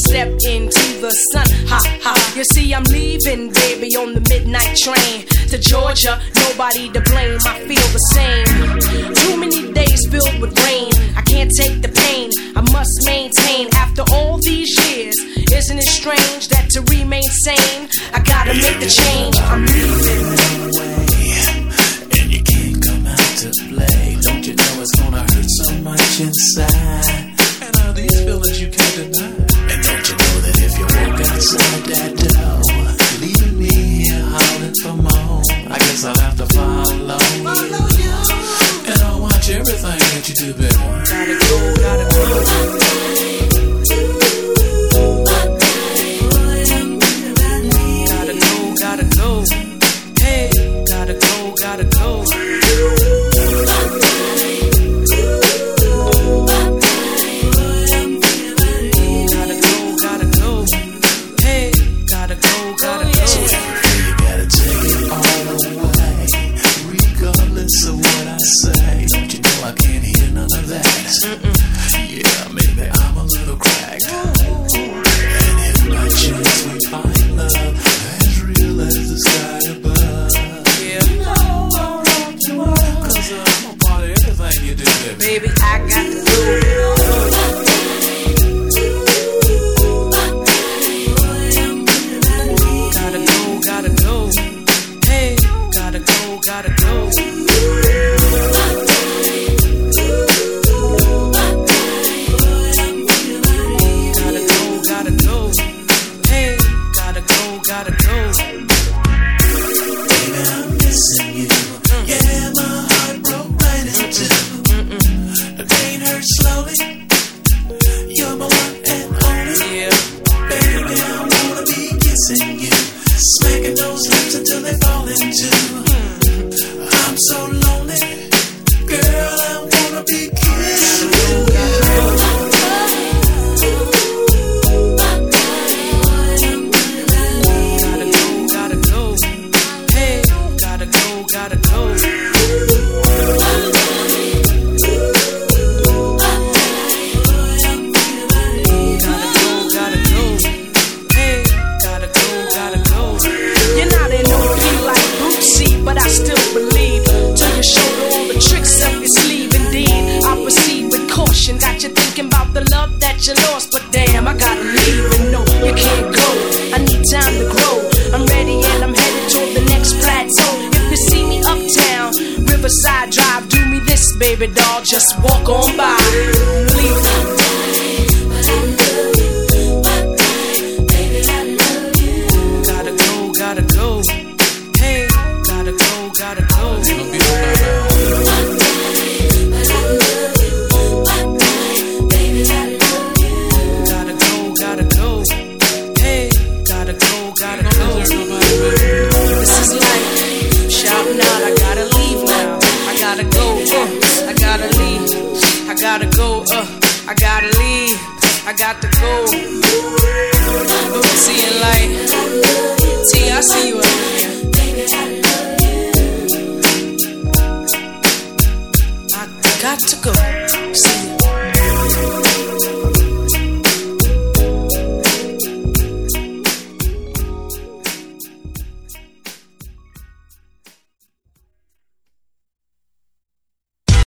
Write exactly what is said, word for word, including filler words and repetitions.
step into the sun. Ha ha. You see, I'm leaving, baby, on the midnight train to Georgia. Nobody to blame. I feel the same. Too many days filled with rain. I can't take the pain. I must maintain after all these years. Isn't it strange that to remain sane, I gotta make the change? I'm leaving. And you can't come out to play. Don't you know it's gonna hurt so much inside? And all these feelings you can't deny. And don't you know that if you walk outside that door, leaving me here howling for more, I guess I'll have to follow, follow you. And I'll watch everything that you do, baby. Gotta go, gotta go. Gotta go, hey, gotta go, gotta go. Gotta go, gotta go, hey, gotta go, gotta go. So you gotta take it all away, regardless of what I say. Don't you know I can't hear none of that? Mm-mm. Yeah, maybe I'm a little cracked. And if by chance we find love as the sky above, yeah, you know I'll rock you up, cause I'm a part of everything you do, baby. Baby, I got to go. Gotta go, gotta go. Hey, gotta go, gotta go. Gotta go, gotta go. Hey, gotta go, gotta go. Baby, I'm missing you. Mm. Yeah, my heart broke right in two. The pain hurts slowly. You're my one and only. Yeah. Baby, I wanna be kissing you, smacking those lips until they fall in two. Mm. I'm so lonely, girl. I wanna be kissing you. Gotta go. Gotta go, gotta go. Hey, gotta go, gotta go. You're not an O P like Bootsy, but I still believe. Till you showed all the tricks up your sleeve. Indeed, I proceed with caution. Got you thinking about the love that you lost, but damn, I gotta leave. And no, you can't go. I need time to grow. I'm ready and I'm headed toward the next plateau. If you see me uptown, Riverside Drive, do me this, baby doll, just walk on by. Leave. Gotta go, gotta go. Hey, gotta go, gotta go. Gotta go, gotta go. Hey, gotta go, gotta go. This is life. Shouting out, I gotta leave now. I gotta go, uh, I gotta leave. I gotta go, uh, I gotta leave. I got to go. Bootsy and Light. T, I see you out here. I got to go.